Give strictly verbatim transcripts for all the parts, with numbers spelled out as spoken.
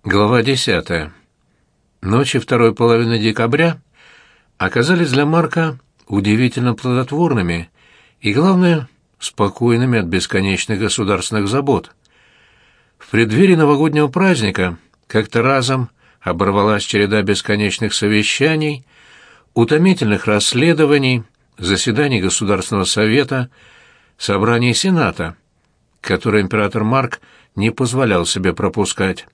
Глава десятая. Ночи второй половины декабря оказались для Марка удивительно плодотворными и, главное, спокойными от бесконечных государственных забот. В преддверии новогоднего праздника как-то разом оборвалась череда бесконечных совещаний, утомительных расследований, заседаний Государственного совета, собраний Сената, которые император Марк не позволял себе пропускать.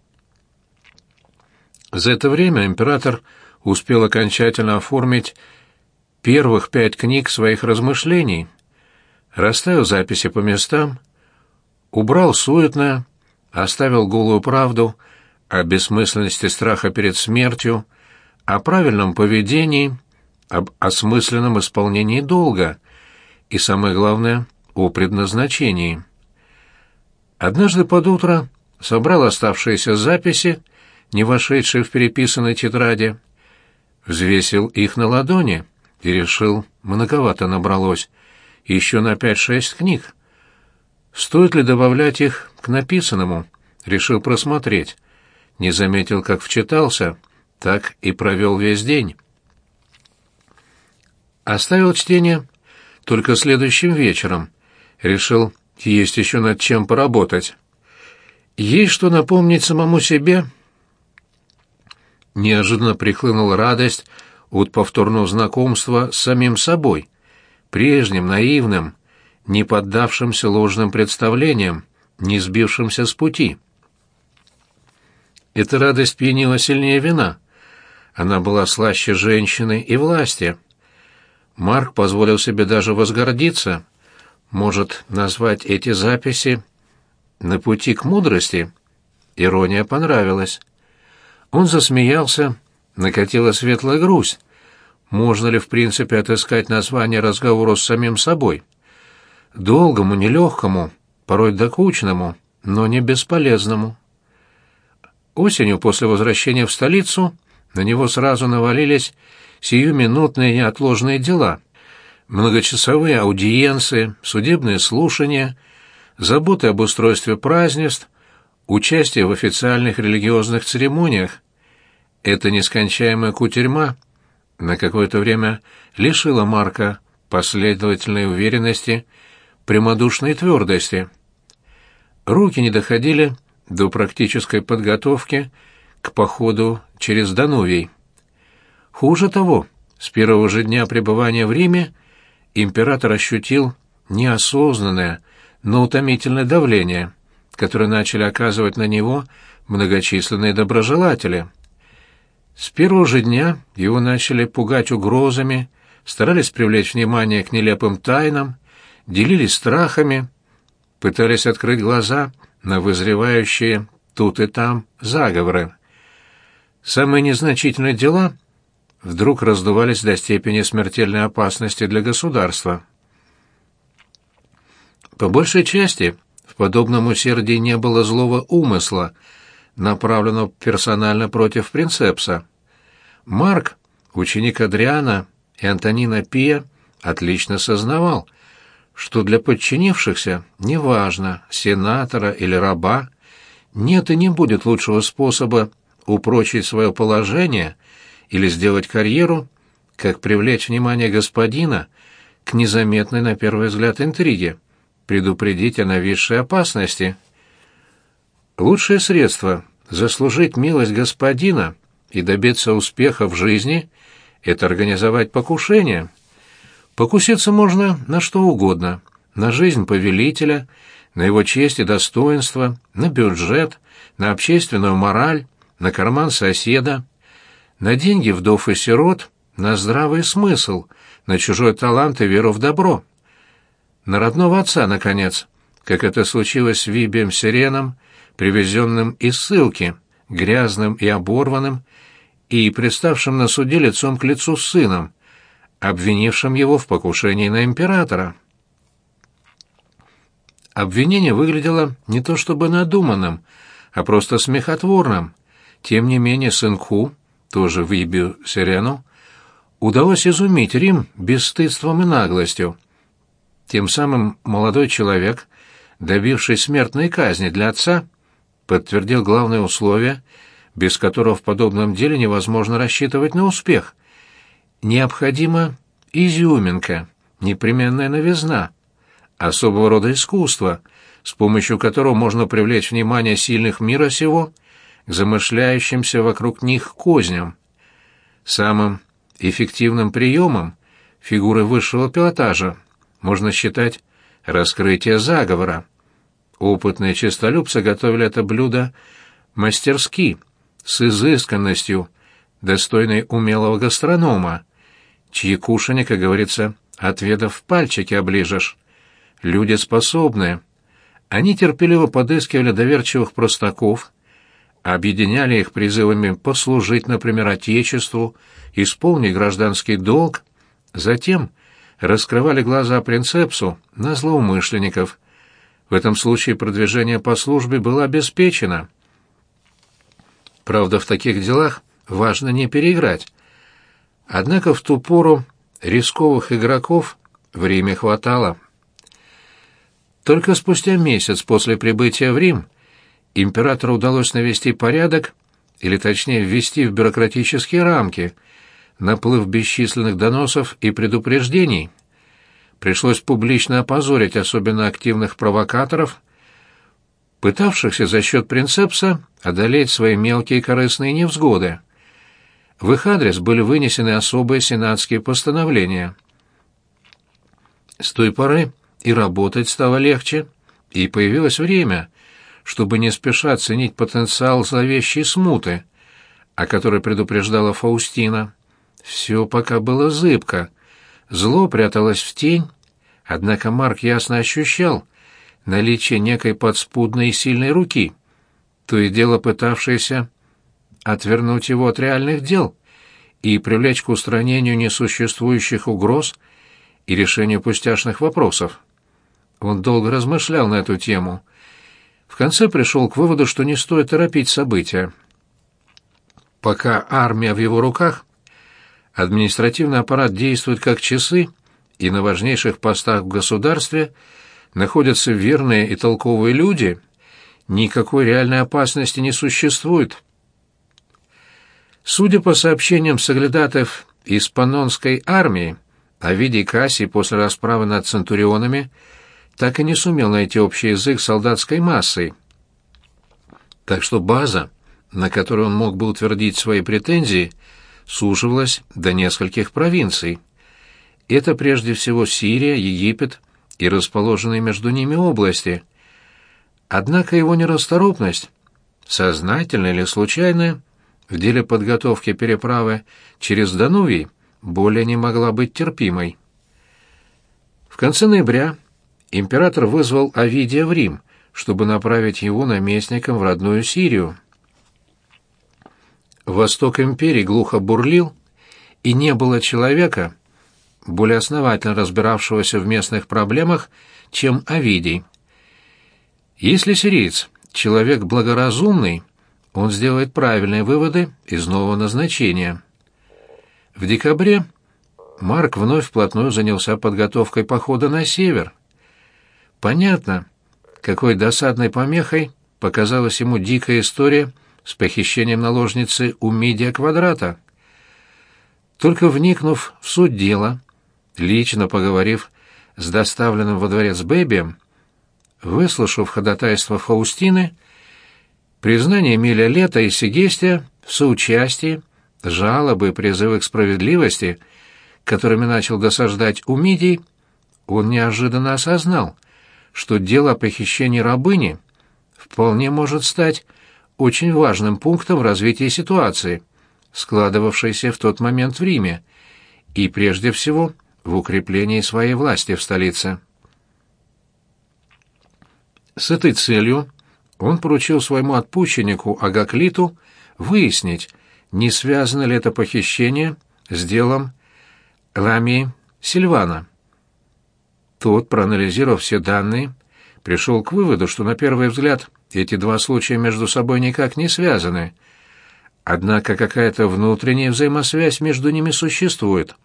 За это время император успел окончательно оформить первых пять книг своих размышлений, расставил записи по местам, убрал суетное, оставил голую правду о бессмысленности страха перед смертью, о правильном поведении, об осмысленном исполнении долга и, самое главное, о предназначении. Однажды под утро собрал оставшиеся записи, не вошедшие в переписанной тетради, взвесил их на ладони и решил, многовато набралось, еще на пять-шесть книг. Стоит ли добавлять их к написанному? Решил просмотреть. Не заметил, как вчитался, так и провел весь день. Оставил чтение только следующим вечером. Решил, есть еще над чем поработать. Есть что напомнить самому себе. Неожиданно прихлынула радость от повторного знакомства с самим собой, прежним, наивным, не поддавшимся ложным представлениям, не сбившимся с пути. Эта радость пьянила сильнее вина. Она была слаще женщины и власти. Марк позволил себе даже возгордиться. Может, назвать эти записи «На пути к мудрости»? Ирония понравилась. Он засмеялся, накатила светлая грусть. Можно ли, в принципе, отыскать название разговору с самим собой? Долгому, нелегкому, порой докучному, но не бесполезному. Осенью, после возвращения в столицу, на него сразу навалились сиюминутные неотложные дела. Многочасовые аудиенции, судебные слушания, заботы об устройстве празднеств, участие в официальных религиозных церемониях. Эта нескончаемая кутерьма на какое-то время лишила Марка последовательной уверенности, прямодушной твердости. Руки не доходили до практической подготовки к походу через Данувий. Хуже того, с первого же дня пребывания в Риме император ощутил неосознанное, но утомительное давление, которое начали оказывать на него многочисленные доброжелатели. С первого же дня его начали пугать угрозами, старались привлечь внимание к нелепым тайнам, делились страхами, пытались открыть глаза на вызревающие тут и там заговоры. Самые незначительные дела вдруг раздувались до степени смертельной опасности для государства. По большей части в подобном усердии не было злого умысла, направленного персонально против принцепса. Марк, ученик Адриана и Антонина Пия, отлично сознавал, что для подчинившихся, неважно, сенатора или раба, нет и не будет лучшего способа упрочить свое положение или сделать карьеру, как привлечь внимание господина к незаметной на первый взгляд интриге, предупредить о нависшей опасности. Лучшее средство заслужить милость господина и добиться успеха в жизни — это организовать покушение. Покуситься можно на что угодно: на жизнь повелителя, на его честь и достоинство, на бюджет, на общественную мораль, на карман соседа, на деньги вдов и сирот, на здравый смысл, на чужой талант и веру в добро. На родного отца, наконец, как это случилось с Вибием Сиреном, привезенным из ссылки, грязным и оборванным, и приставшим на суде лицом к лицу с сыном, обвинившим его в покушении на императора. Обвинение выглядело не то чтобы надуманным, а просто смехотворным. Тем не менее сынку, тоже Вибию Сирену, удалось изумить Рим бесстыдством и наглостью. Тем самым молодой человек, добившись смертной казни для отца, подтвердил главное условие без которого в подобном деле невозможно рассчитывать на успех. Необходима изюминка, непременная новизна, особого рода искусство, с помощью которого можно привлечь внимание сильных мира сего к замышляющимся вокруг них козням. Самым эффективным приемом фигуры высшего пилотажа можно считать раскрытие заговора. Опытные честолюбцы готовили это блюдо мастерски, с изысканностью, достойной умелого гастронома, чьи кушанья, как говорится, отведав пальчики оближешь. Люди способные. Они терпеливо подыскивали доверчивых простаков, объединяли их призывами послужить, например, Отечеству, исполнить гражданский долг, затем раскрывали глаза принцепсу на злоумышленников. В этом случае продвижение по службе было обеспечено. Правда, в таких делах важно не переиграть. Однако в ту пору рисковых игроков в Риме хватало. Только спустя месяц после прибытия в Рим императору удалось навести порядок, или точнее ввести в бюрократические рамки, наплыв бесчисленных доносов и предупреждений. Пришлось публично опозорить особенно активных провокаторов, пытавшихся за счет принцепса одолеть свои мелкие корыстные невзгоды. В их адрес были вынесены особые сенатские постановления. С той поры и работать стало легче, и появилось время, чтобы не спеша оценить потенциал зловещей смуты, о которой предупреждала Фаустина. Все пока было зыбко, зло пряталось в тень, однако Марк ясно ощущал наличие некой подспудной и сильной руки, то и дело пытавшейся отвернуть его от реальных дел и привлечь к устранению несуществующих угроз и решению пустяшных вопросов. Он долго размышлял на эту тему. В конце пришел к выводу, что не стоит торопить события. Пока армия в его руках, административный аппарат действует как часы, и на важнейших постах в государстве находятся верные и толковые люди, никакой реальной опасности не существует. Судя по сообщениям соглядатаев из паннонской армии, Овидий Кассий после расправы над центурионами так и не сумел найти общий язык с солдатской массой. Так что база, на которой он мог бы утвердить свои претензии, суживалась до нескольких провинций. Это прежде всего Сирия, Египет и расположенные между ними области. Однако его нерасторопность, сознательная или случайная, в деле подготовки переправы через Данувий более не могла быть терпимой. В конце ноября император вызвал Овидия в Рим, чтобы направить его наместником в родную Сирию. Восток империи глухо бурлил, и не было человека, более основательно разбиравшегося в местных проблемах, чем Овидий. Если сириец — человек благоразумный, он сделает правильные выводы из нового назначения. В декабре Марк вновь вплотную занялся подготовкой похода на север. Понятно, какой досадной помехой показалась ему дикая история с похищением наложницы у Мидия Квадрата. Только вникнув в суть дела, лично поговорив с доставленным во дворец Бэбием, выслушав ходатайство Фаустины, признание Эмиля Лета и Сегестия в соучастии, жалобы и призывы к справедливости, которыми начал досаждать Умидий, он неожиданно осознал, что дело о похищении рабыни вполне может стать очень важным пунктом в развитии ситуации, складывавшейся в тот момент в Риме, и прежде всего в укреплении своей власти в столице. С этой целью он поручил своему отпущеннику Агаклиту выяснить, не связано ли это похищение с делом Ламии Сильвана. Тот, проанализировав все данные, пришел к выводу, что на первый взгляд эти два случая между собой никак не связаны, однако какая-то внутренняя взаимосвязь между ними существует.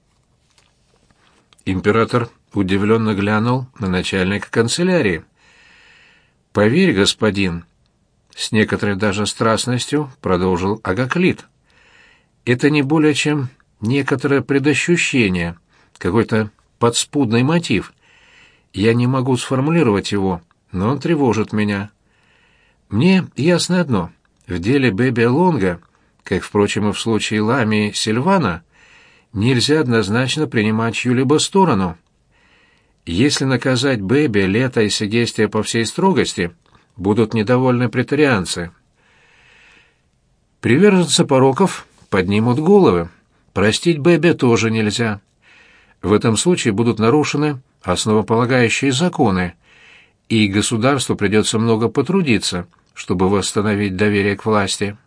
Император удивленно глянул на начальника канцелярии. «Поверь, господин, с некоторой даже страстностью продолжил Агаклит. Это не более чем некоторое предощущение, какой-то подспудный мотив. Я не могу сформулировать его, но он тревожит меня. Мне ясно одно: в деле Бэби Лонга, как, впрочем, и в случае Ламии Сильвана, нельзя однозначно принимать чью-либо сторону. Если наказать Бэби, Лето и Сегестия по всей строгости, будут недовольны претарианцы. Приверженцы пороков поднимут головы. Простить Бэби тоже нельзя. В этом случае будут нарушены основополагающие законы, и государству придется много потрудиться, чтобы восстановить доверие к власти.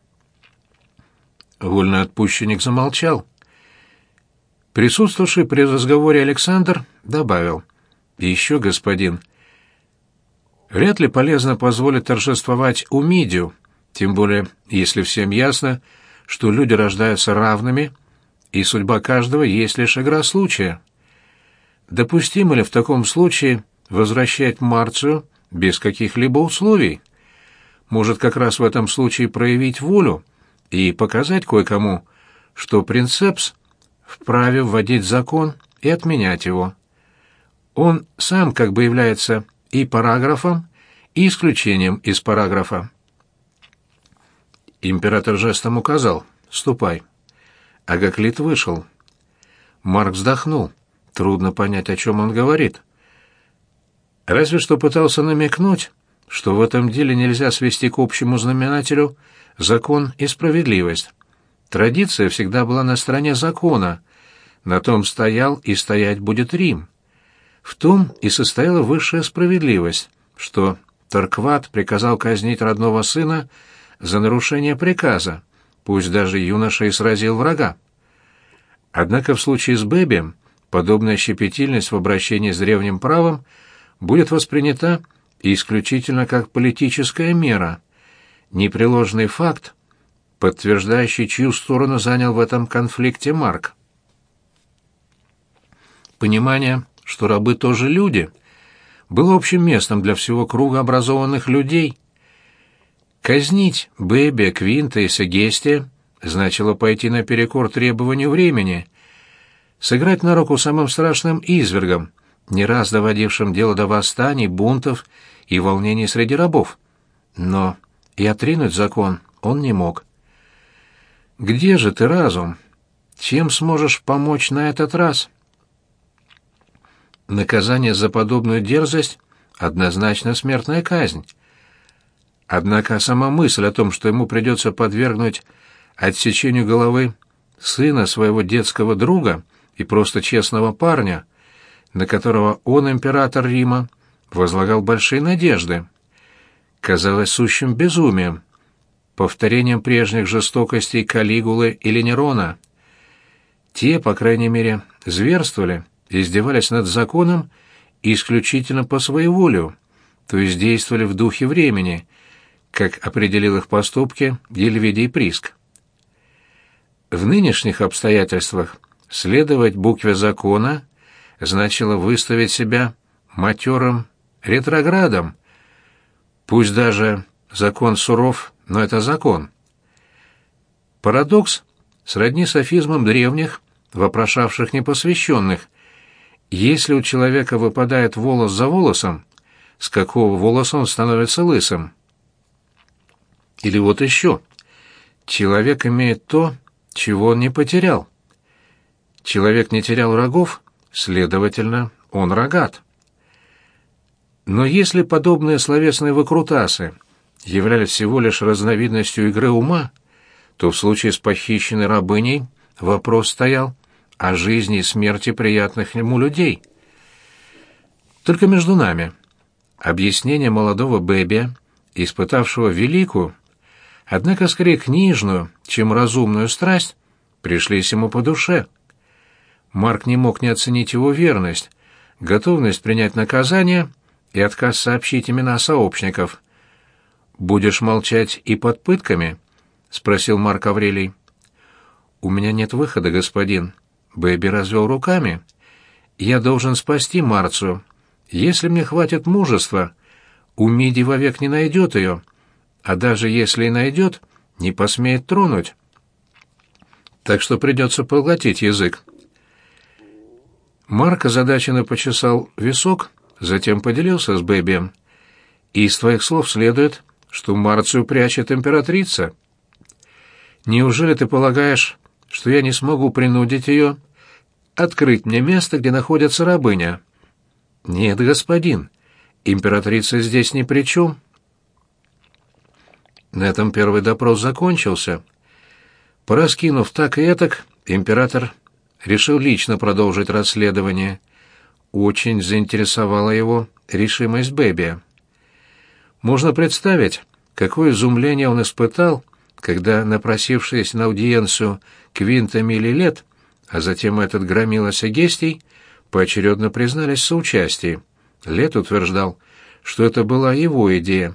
Вольноотпущенник замолчал. Присутствовавший при разговоре Александр добавил: «Еще, господин, вряд ли полезно позволить торжествовать Умидию, тем более если всем ясно, что люди рождаются равными, и судьба каждого есть лишь игра случая. Допустимо ли в таком случае возвращать Марцию без каких-либо условий? Может, как раз в этом случае проявить волю и показать кое-кому, что принцепс вправе вводить закон и отменять его. Он сам как бы является и параграфом, и исключением из параграфа». Император жестом указал: «Ступай». Агаклит вышел. Марк вздохнул. Трудно понять, о чем он говорит. Разве что пытался намекнуть, что в этом деле нельзя свести к общему знаменателю закон и справедливость. Традиция всегда была на стороне закона, на том стоял и стоять будет Рим. В том и состояла высшая справедливость, что Торкват приказал казнить родного сына за нарушение приказа, пусть даже юноша и сразил врага. Однако в случае с Бэби подобная щепетильность в обращении с древним правом будет воспринята исключительно как политическая мера, непреложный факт, подтверждающий, чью сторону занял в этом конфликте Марк. Понимание, что рабы тоже люди, было общим местом для всего круга образованных людей. Казнить Бэби, Квинта и Сегестия значило пойти наперекор требованию времени, сыграть на руку самым страшным извергам, не раз доводившим дело до восстаний, бунтов и волнений среди рабов. Но и отринуть закон он не мог. «Где же ты, разум? Чем сможешь помочь на этот раз?» Наказание за подобную дерзость — однозначно смертная казнь. Однако сама мысль о том, что ему придется подвергнуть отсечению головы сына своего детского друга и просто честного парня, на которого он, император Рима, возлагал большие надежды, казалось сущим безумием, повторением прежних жестокостей Калигулы или Нерона. Те, по крайней мере, зверствовали, издевались над законом исключительно по своеволию, то есть действовали в духе времени, как определил их поступки Гельвидий Приск. В нынешних обстоятельствах следовать букве закона значило выставить себя матерым ретроградом. Пусть даже закон суров, но это закон. Парадокс сродни софизмам древних, вопрошавших непосвященных: если у человека выпадает волос за волосом, с какого волоса он становится лысым? Или вот еще: человек имеет то, чего он не потерял. Человек не терял рогов, следовательно, он рогат. Но если подобные словесные выкрутасы являлись всего лишь разновидностью игры ума, то в случае с похищенной рабыней вопрос стоял о жизни и смерти приятных ему людей. Только между нами объяснение молодого Бэби, испытавшего великую, однако скорее книжную, чем разумную страсть, пришлись ему по душе. Марк не мог не оценить его верность, готовность принять наказание и отказ сообщить имена сообщников. «Будешь молчать и под пытками?» — спросил Марк Аврелий. «У меня нет выхода, господин». Бэби развел руками. «Я должен спасти Марцию. Если мне хватит мужества, Умидий вовек не найдет ее. а даже если и найдет, не посмеет тронуть. Так что придется поглотить язык. Марк озадаченно почесал висок, затем поделился с Бэби. «Из твоих слов следует, что Марцию прячет императрица. Неужели ты полагаешь, что я не смогу принудить ее открыть мне место, где находится рабыня?» «Нет, господин, императрица здесь ни при чем». На этом первый допрос закончился. Пораскинув так и этак, император решил лично продолжить расследование. Очень заинтересовала его решимость Бэби. Можно представить, какое изумление он испытал, когда, напросившись на аудиенцию Квинта Милилет, а затем этот громила Сегестий, поочередно признались в соучастии. Лет утверждал, что это была его идея.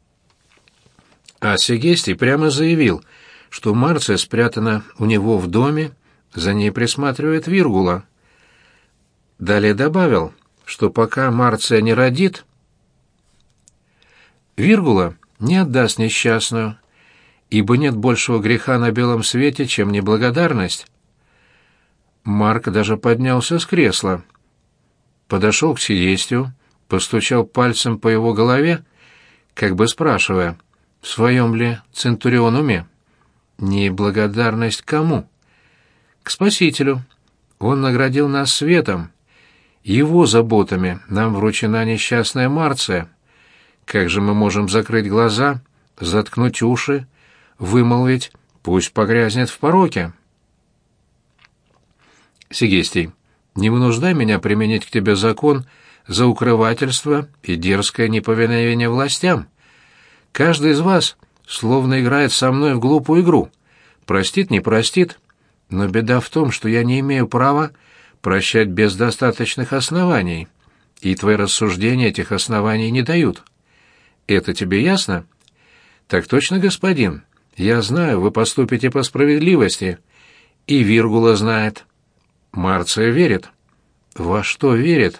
А Сегестий прямо заявил, что Марция спрятана у него в доме, за ней присматривает Виргула. Далее добавил, что пока Марция не родит, Виргула не отдаст несчастную, ибо нет большего греха на белом свете, чем неблагодарность. Марк даже поднялся с кресла, подошел к Сиестию, постучал пальцем по его голове, как бы спрашивая, в своем ли Центурион уме. Неблагодарность кому? К Спасителю. Он наградил нас светом. Его заботами нам вручена несчастная Марция. Как же мы можем закрыть глаза, заткнуть уши, вымолвить «пусть погрязнет в пороке»? Сегестий, не вынуждай меня применить к тебе закон за укрывательство и дерзкое неповиновение властям. Каждый из вас словно играет со мной в глупую игру. Простит, не простит, но беда в том, что я не имею права прощать без достаточных оснований, и твои рассуждения этих оснований не дают. Это тебе ясно? Так точно, господин. Я знаю, вы поступите по справедливости. И Виргула знает. Марция верит. Во что верит?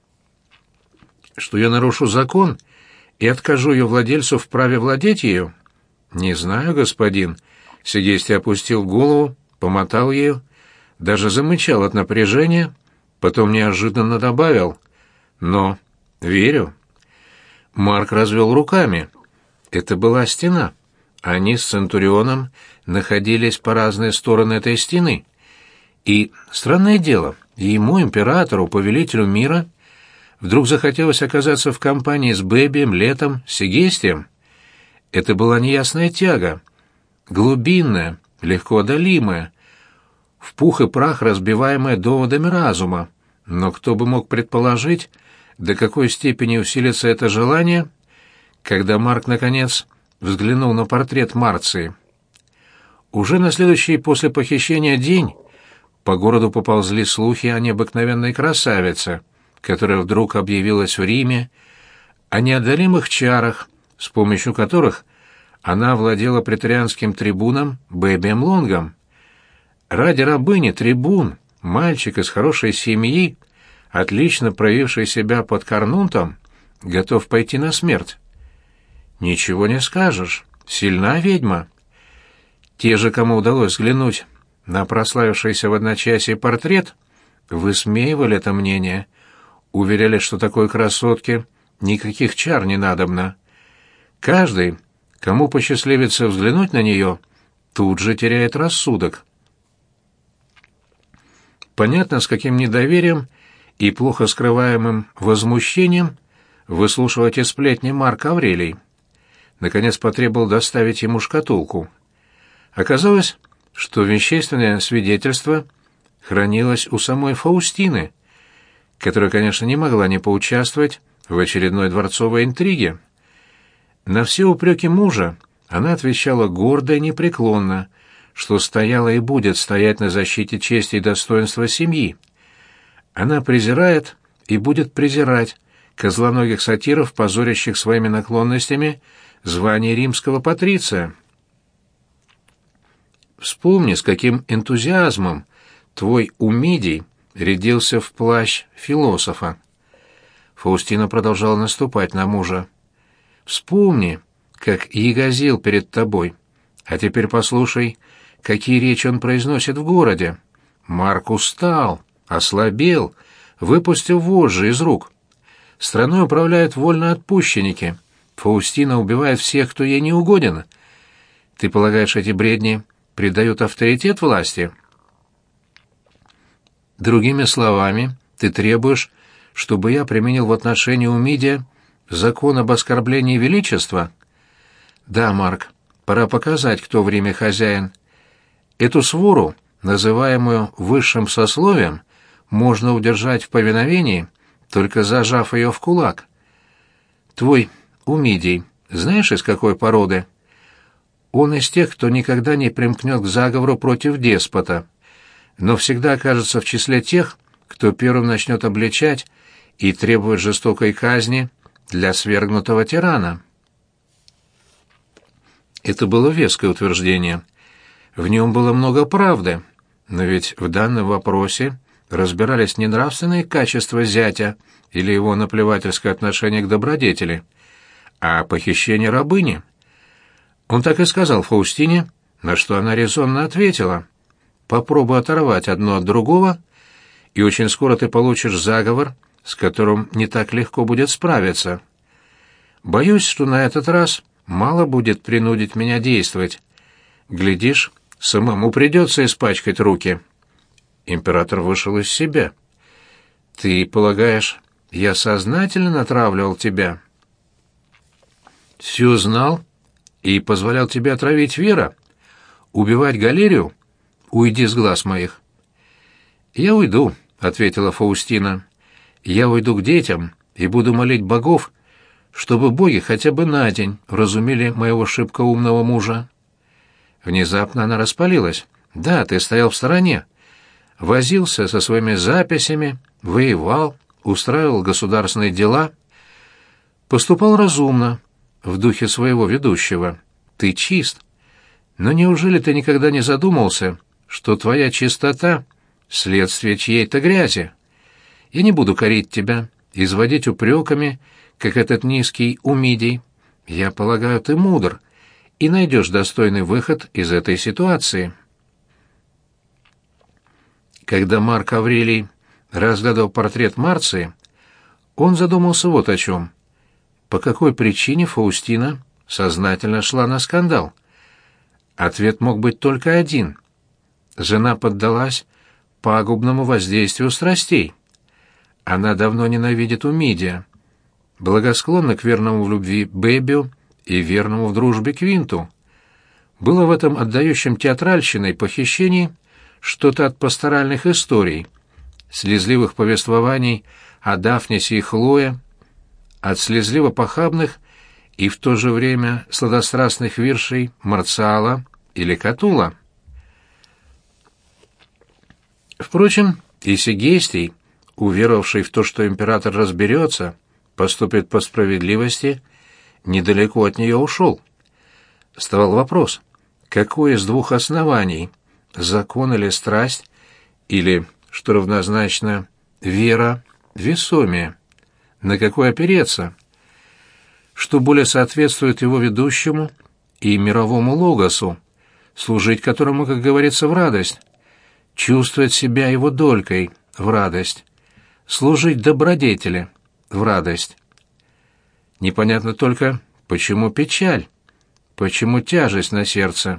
Что я нарушу закон и откажу ее владельцу в праве владеть ею? Не знаю, господин. Сегестий опустил голову, помотал ею, даже замычал от напряжения, потом неожиданно добавил: но верю. Марк развел руками. Это была стена. Они с Центурионом находились по разные стороны этой стены. И, странное дело, ему, императору, повелителю мира, вдруг захотелось оказаться в компании с Бэбием, Летом, Сегестием. Это была неясная тяга, глубинная, легко одолимая, в пух и прах разбиваемая доводами разума. Но кто бы мог предположить, до какой степени усилится это желание, когда Марк, наконец, взглянул на портрет Марции. Уже на следующий после похищения день по городу поползли слухи о необыкновенной красавице, которая вдруг объявилась в Риме, о неодолимых чарах, с помощью которых она владела преторианским трибуном Бэбием Лонгом. Ради рабыни трибун, мальчик из хорошей семьи, отлично проявивший себя под Карнунтом, готов пойти на смерть. Ничего не скажешь, сильна ведьма. Те же, кому удалось взглянуть на прославившийся в одночасье портрет, высмеивали это мнение, уверяли, что такой красотке никаких чар не надобно. Каждый, кому посчастливится взглянуть на нее, тут же теряет рассудок. Понятно, с каким недоверием и плохо скрываемым возмущением выслушивал эти сплетни Марк Аврелий. Наконец потребовал доставить ему шкатулку. Оказалось, что вещественное свидетельство хранилось у самой Фаустины, которая, конечно, не могла не поучаствовать в очередной дворцовой интриге. На все упреки мужа она отвечала гордо и непреклонно, что стояла и будет стоять на защите чести и достоинства семьи. Она презирает и будет презирать козлоногих сатиров, позорящих своими наклонностями звание римского патриция. Вспомни, с каким энтузиазмом твой Умидий рядился в плащ философа. Фаустина продолжала наступать на мужа. Вспомни, как ягозил перед тобой. А теперь послушай, какие речи он произносит в городе. Марк устал, ослабел, выпустил вожжи из рук. Страной управляют вольноотпущенники. Фаустина убивает всех, кто ей не угоден. Ты полагаешь, эти бредни придают авторитет власти? Другими словами, ты требуешь, чтобы я применил в отношении Умидия закон об оскорблении величества? Да, Марк, пора показать, кто в Риме хозяин. Эту свору, называемую высшим сословием, можно удержать в повиновении, только зажав ее в кулак. Твой Умидий, знаешь, из какой породы? Он из тех, кто никогда не примкнет к заговору против деспота, но всегда окажется в числе тех, кто первым начнет обличать и требует жестокой казни для свергнутого тирана. Это было веское утверждение. В нем было много правды, но ведь в данном вопросе разбирались не нравственные качества зятя или его наплевательское отношение к добродетели, а похищение рабыни. Он так и сказал Фаустине, на что она резонно ответила: «Попробуй оторвать одно от другого, и очень скоро ты получишь заговор, с которым не так легко будет справиться. Боюсь, что на этот раз мало будет принудить меня действовать. Глядишь, самому придется испачкать руки». Император вышел из себя. «Ты полагаешь, я сознательно натравливал тебя?» «Все знал и позволял тебе отравить Вера? Убивать Галерию? Уйди с глаз моих». «Я уйду», — ответила Фаустина. «Я уйду к детям и буду молить богов, чтобы боги хотя бы на день вразумили моего шибко умного мужа». Внезапно она распалилась. «Да, ты стоял в стороне, возился со своими записями, воевал, устраивал государственные дела, поступал разумно, в духе своего ведущего. Ты чист. Но неужели ты никогда не задумался, что твоя чистота — следствие чьей-то грязи? Я не буду корить тебя, изводить упреками, как этот низкий Умидий. Я полагаю, ты мудр и найдешь достойный выход из этой ситуации». Когда Марк Аврелий разглядывал портрет Марции, он задумался вот о чем. По какой причине Фаустина сознательно шла на скандал? Ответ мог быть только один. Жена поддалась пагубному воздействию страстей. Она давно ненавидит Умидия, благосклонна к верному в любви Бебио и верному в дружбе Квинту. Было в этом отдающем театральщиной похищении что-то от пасторальных историй, слезливых повествований о Дафнисе и Хлое, от слезливо-похабных и в то же время сладострастных виршей Марциала или Катула. Впрочем, и Сегестий, уверовавший в то, что император разберется, поступит по справедливости, недалеко от нее ушел. Вставал вопрос, какое из двух оснований, закон или страсть, или, что равнозначно, вера, весомее, на какой опереться, что более соответствует его ведущему и мировому логосу, служить которому, как говорится, в радость, чувствовать себя его долькой в радость, служить добродетели в радость. Непонятно только, почему печаль, почему тяжесть на сердце.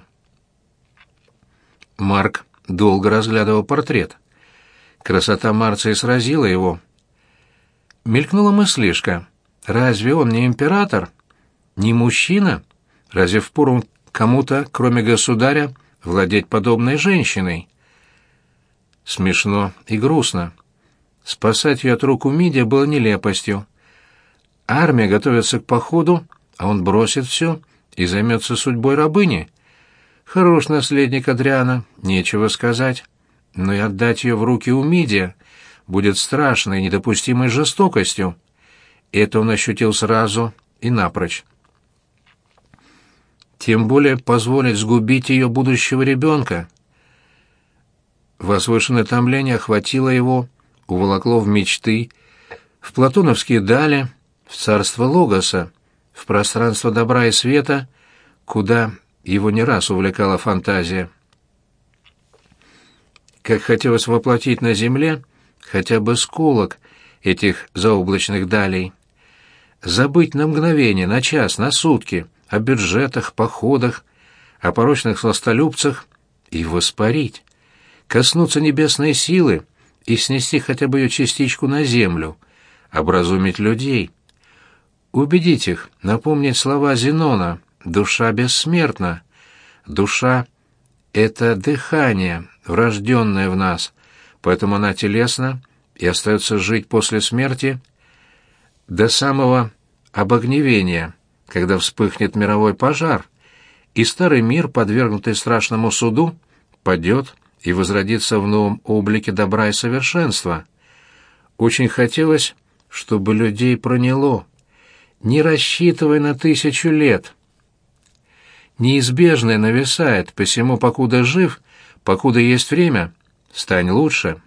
Марк долго разглядывал портрет. Красота Марции сразила его. Мелькнула мыслишка: разве он не император, не мужчина? Разве впору кому-то, кроме государя, владеть подобной женщиной? Смешно и грустно. Спасать ее от рук Умидия было нелепостью. Армия готовится к походу, а он бросит все и займется судьбой рабыни. Хорош наследник Адриана, нечего сказать. Но и отдать ее в руки Умидия будет страшной, недопустимой жестокостью. Это он ощутил сразу и напрочь. Тем более позволить сгубить ее будущего ребенка. Возвышенное томление охватило его, уволокло в мечты, в платоновские дали, в царство Логоса, в пространство добра и света, куда его не раз увлекала фантазия. Как хотелось воплотить на земле хотя бы сколок этих заоблачных далей. Забыть на мгновение, на час, на сутки о бюджетах, походах, о порочных сластолюбцах и воспарить, коснуться небесной силы и снести хотя бы ее частичку на землю, образумить людей, убедить их, напомнить слова Зенона: «Душа бессмертна, душа — это дыхание, врожденное в нас, поэтому она телесна и остается жить после смерти до самого обогневения, когда вспыхнет мировой пожар, и старый мир, подвергнутый страшному суду, падет и возродится в новом облике добра и совершенства». Очень хотелось, чтобы людей проняло. Не рассчитывай на тысячу лет. Неизбежное нависает, посему, покуда жив, покуда есть время, стань лучше.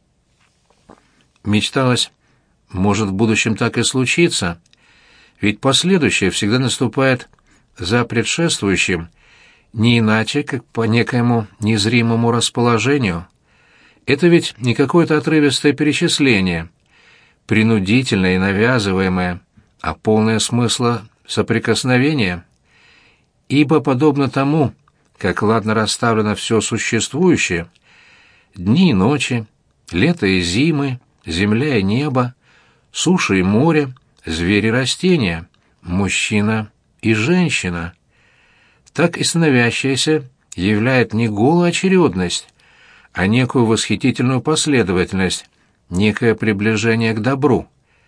Мечталось, может, в будущем так и случится, ведь последующее всегда наступает за предшествующим, не иначе, как по некоему незримому расположению. Это ведь не какое-то отрывистое перечисление, принудительное и навязываемое, а полное смысла соприкосновения. Ибо, подобно тому, как ладно расставлено все существующее, дни и ночи, лето и зимы, земля и небо, суша и море, звери и растения, мужчина и женщина, так и становящееся являет не голую очередность, а некую восхитительную последовательность, некое приближение к добру.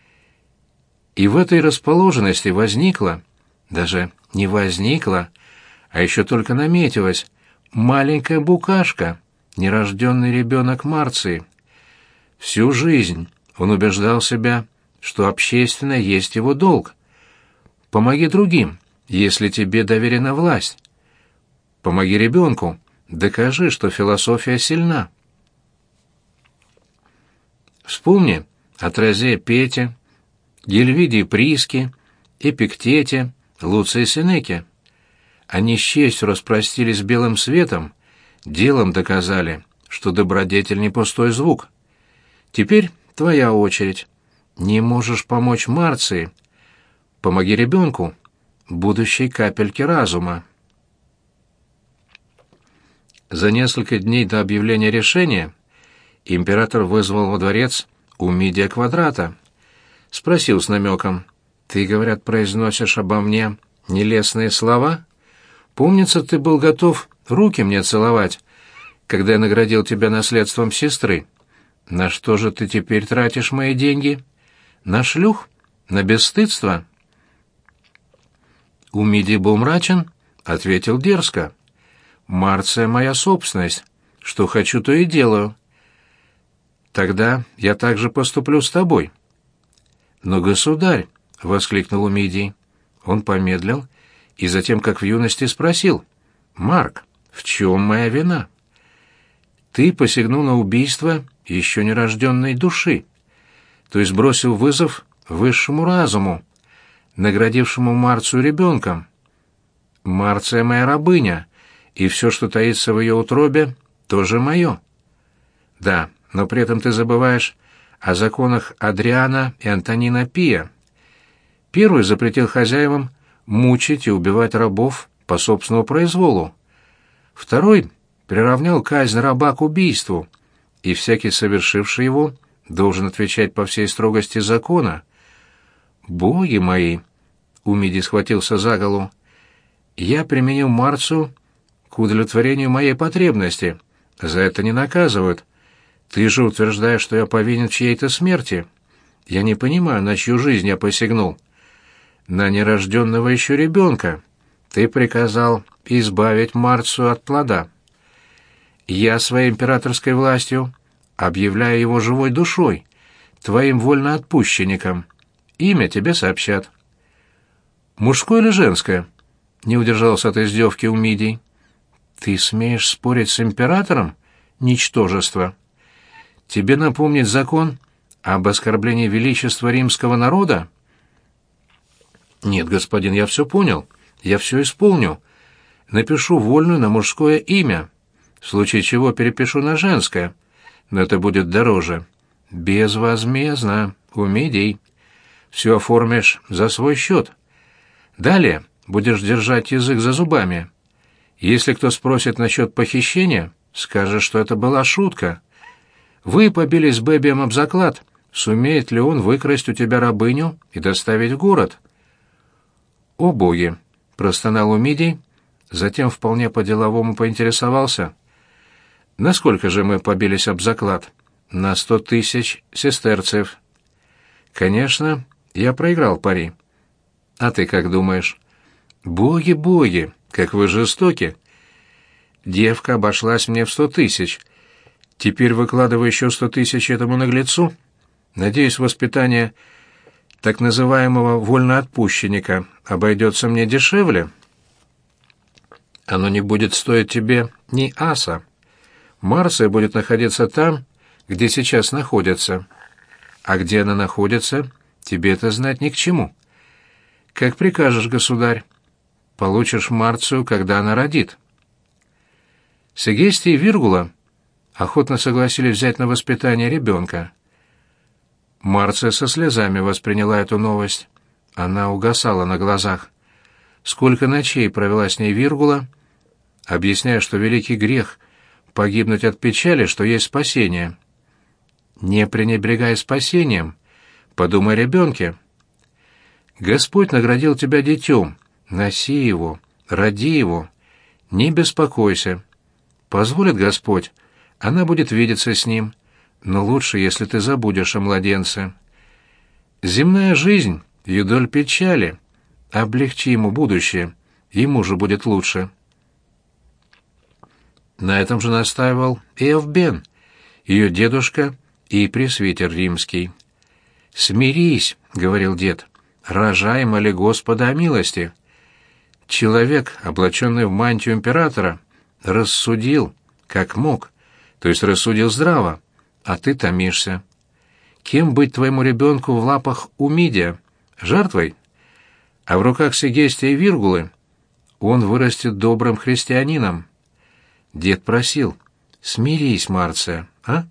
И в этой расположенности возникла, даже не возникла, а еще только наметилась, маленькая букашка, нерожденный ребенок Марции. Всю жизнь он убеждал себя, что общественное есть его долг. Помоги другим, если тебе доверена власть. Помоги ребенку, докажи, что философия сильна. Вспомни о Трозе Пете, Гельвиде Приске, Эпиктете, Луции Сенеке. Они с честью распростились белым светом, делом доказали, что добродетель не пустой звук. Теперь твоя очередь. Не можешь помочь Марции? Помоги ребенку, будущей капельке разума. За несколько дней до объявления решения император вызвал во дворец Умидия Квадрата. Спросил с намеком: «Ты, говорят, произносишь обо мне нелестные слова? Помнится, ты был готов руки мне целовать, когда я наградил тебя наследством сестры. На что же ты теперь тратишь мои деньги? На шлюх? На бесстыдство?» Умидий был мрачен, ответил дерзко: «Марция моя собственность. Что хочу, то и делаю. Тогда я также поступлю с тобой». «Но, государь!» — воскликнул Умидий. Он помедлил и затем, как в юности, спросил: «Марк, в чем моя вина?» «Ты посягнул на убийство еще нерожденной души, то есть бросил вызов высшему разуму, наградившему Марцию ребенком. Марция моя рабыня, и все, что таится в ее утробе, тоже мое. Да, но при этом ты забываешь о законах Адриана и Антонина Пия. Первый запретил хозяевам мучить и убивать рабов по собственному произволу. Второй приравнял казнь раба к убийству, и всякий, совершивший его, должен отвечать по всей строгости закона. Боги мои!» — Умидий схватился за голову. «Я применил Марцию к удовлетворению моей потребности. За это не наказывают. Ты же утверждаешь, что я повинен в чьей-то смерти. Я не понимаю, на чью жизнь я посягнул. На нерожденного еще ребенка. Ты приказал избавить Марцию от плода. Я своей императорской властью объявляю его живой душой, твоим вольноотпущенником. Имя тебе сообщат». «Мужское или женское?» — не удержался от издевки Умидий. «Ты смеешь спорить с императором, ничтожество? Тебе напомнить закон об оскорблении величества римского народа?» «Нет, господин, я все понял. Я все исполню. Напишу вольную на мужское имя. В случае чего перепишу на женское. Но это будет дороже. Безвозмездно. Умедей. Все оформишь за свой счет. Далее будешь держать язык за зубами. Если кто спросит насчет похищения, скажешь, что это была шутка. Вы побились с Бэбием об заклад. Сумеет ли он выкрасть у тебя рабыню и доставить в город?» «О боги!» — простонал Умидий, затем вполне по-деловому поинтересовался. «Насколько же мы побились об заклад?» «На сто тысяч сестерцев». «Конечно, я проиграл пари. А ты как думаешь?» «Боги, боги, как вы жестоки! Девка обошлась мне в сто тысяч. Теперь выкладываю еще сто тысяч этому наглецу. Надеюсь, воспитание так называемого вольноотпущенника обойдется мне дешевле. Оно не будет стоить тебе ни аса. Марция будет находиться там, где сейчас находится. А где она находится, тебе это знать ни к чему. Как прикажешь, государь. Получишь Марцию, когда она родит». Сегестий и Виргула охотно согласились взять на воспитание ребенка. Марция со слезами восприняла эту новость. Она угасала на глазах. Сколько ночей провела с ней Виргула, объясняя, что великий грех — погибнуть от печали, что есть спасение. Не пренебрегай спасением, подумай о ребенке. Господь наградил тебя детем, носи его, роди его, не беспокойся. Позволит Господь, она будет видеться с ним, но лучше, если ты забудешь о младенце. Земная жизнь — юдоль печали, облегчи ему будущее, ему же будет лучше. На этом же настаивал и Эвбен, ее дедушка и пресвитер римский. «Смирись», — говорил дед, — «рожай, моли Господа о милости». Человек, облаченный в мантию императора, рассудил, как мог, то есть рассудил здраво, а ты томишься. Кем быть твоему ребенку в лапах Умидия? Жертвой? А в руках Сегестия и Виргулы он вырастет добрым христианином. Дед просил: «Смирись, Марция, а?»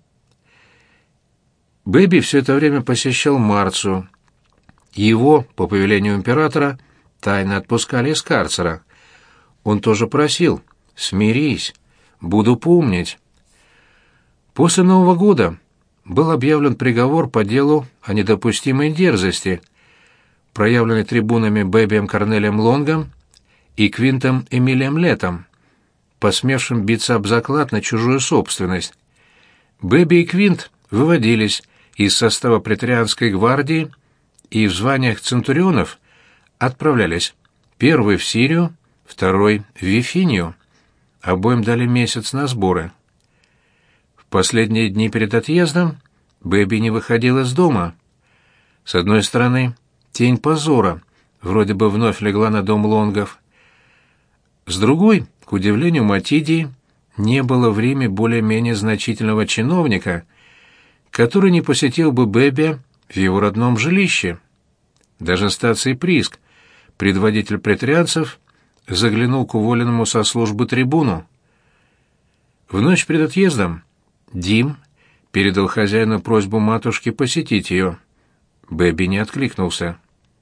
Бэби все это время посещал Марцию. Его, по повелению императора, тайно отпускали из карцера. Он тоже просил: «Смирись, буду помнить». После Нового года был объявлен приговор по делу о недопустимой дерзости, проявленной трибунами Бэбием Корнелием Лонгом и Квинтом Эмилием Летом, посмевшим биться об заклад на чужую собственность. Бэби и Квинт выводились из состава преторианской гвардии и в званиях центурионов отправлялись первый в Сирию, второй в Вифинию. Обоим дали месяц на сборы. В последние дни перед отъездом Бэби не выходил из дома. С одной стороны, тень позора вроде бы вновь легла на дом Лонгов. С другой, к удивлению Матидии, не было в Риме более-менее значительного чиновника, который не посетил бы Бэби в его родном жилище. Даже Стаций Приск, предводитель претарианцев, заглянул к уволенному со службы трибуну. В ночь перед отъездом Дим передал хозяину просьбу матушки посетить ее. Бэби не откликнулся.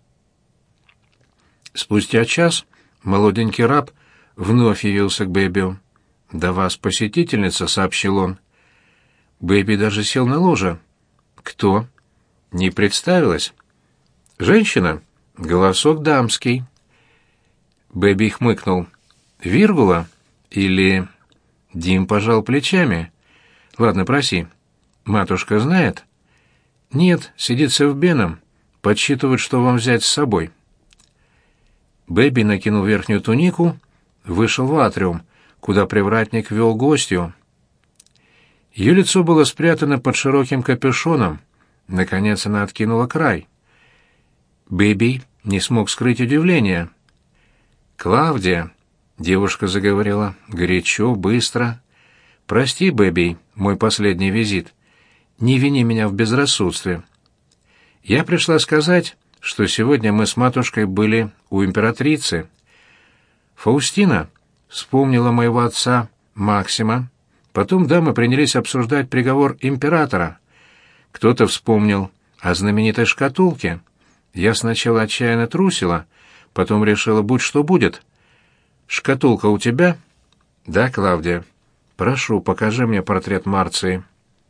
Спустя час молоденький раб вновь явился к Бэби. «Да вас посетительница», — сообщил он. Бэби даже сел на ложе. «Кто?» «Не представилась». «Женщина?» «Голосок дамский». Бэби хмыкнул. «Виргула? Или...» Дим пожал плечами. «Ладно, проси. Матушка знает?» «Нет, сидит с Эвбеном. Подсчитывает, что вам взять с собой». Бэби накинул верхнюю тунику, вышел в атриум, куда привратник вел гостью. Ее лицо было спрятано под широким капюшоном. Наконец она откинула край. Бэби не смог скрыть удивления. «Клавдия», — девушка заговорила, горячо, быстро. «Прости, Бэби, мой последний визит. Не вини меня в безрассудстве. Я пришла сказать, что сегодня мы с матушкой были у императрицы. Фаустина вспомнила моего отца Максима. Потом дамы принялись обсуждать приговор императора. Кто-то вспомнил о знаменитой шкатулке. Я сначала отчаянно трусила, потом решила, будь что будет. «Шкатулка у тебя?» «Да, Клавдия. Прошу, покажи мне портрет Марции».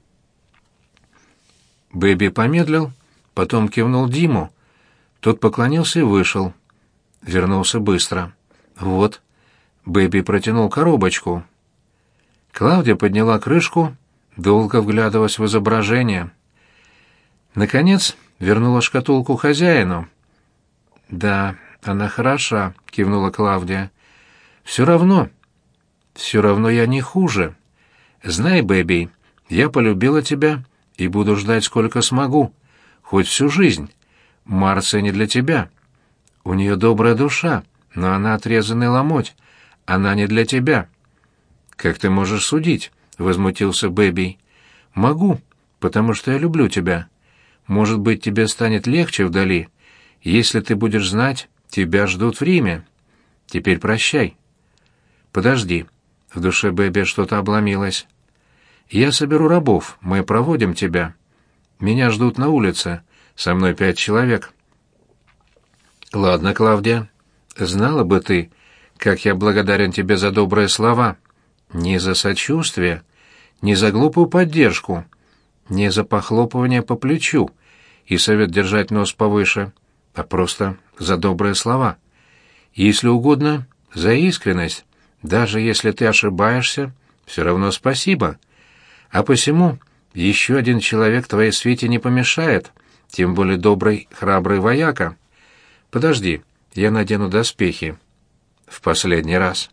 Бэби помедлил, потом кивнул Диму. Тот поклонился и вышел. Вернулся быстро. «Вот». Бэби протянул коробочку. Клавдия подняла крышку, долго вглядывалась в изображение. Наконец вернула шкатулку хозяину. «Да, она хороша», — кивнула Клавдия. «Все равно, все равно я не хуже. Знай, Бэби, я полюбила тебя и буду ждать сколько смогу, хоть всю жизнь. Марция не для тебя. У нее добрая душа, но она отрезанный ломоть. Она не для тебя». «Как ты можешь судить?» — возмутился Бэби. «Могу, потому что я люблю тебя. Может быть, тебе станет легче вдали, если ты будешь знать, тебя ждут в Риме. Теперь прощай». «Подожди». В душе Бэби что-то обломилось. «Я соберу рабов, мы проводим тебя. Меня ждут на улице, со мной пять человек». «Ладно, Клавдия. Знала бы ты, как я благодарен тебе за добрые слова. Не за сочувствие, не за глупую поддержку, не за похлопывание по плечу и совет держать нос повыше, а просто за добрые слова. Если угодно, за искренность. Даже если ты ошибаешься, все равно спасибо. А посему еще один человек твоей свите не помешает, тем более добрый, храбрый вояка. Подожди, я надену доспехи. В последний раз».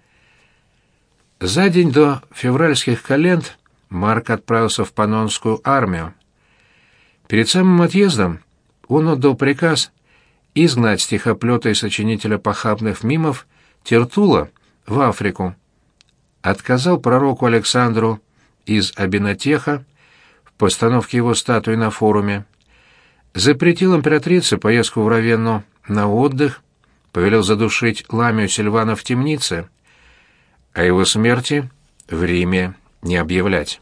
За день до февральских календ Марк отправился в Паннонскую армию. Перед самым отъездом он отдал приказ изгнать стихоплета и сочинителя похабных мимов Тертула в Африку. Отказал пророку Александру из Абинатеха в постановке его статуи на форуме. Запретил императрице поездку в Равенну на отдых, повелел задушить Ламию Сильвана в темнице, о его смерти в Риме не объявлять.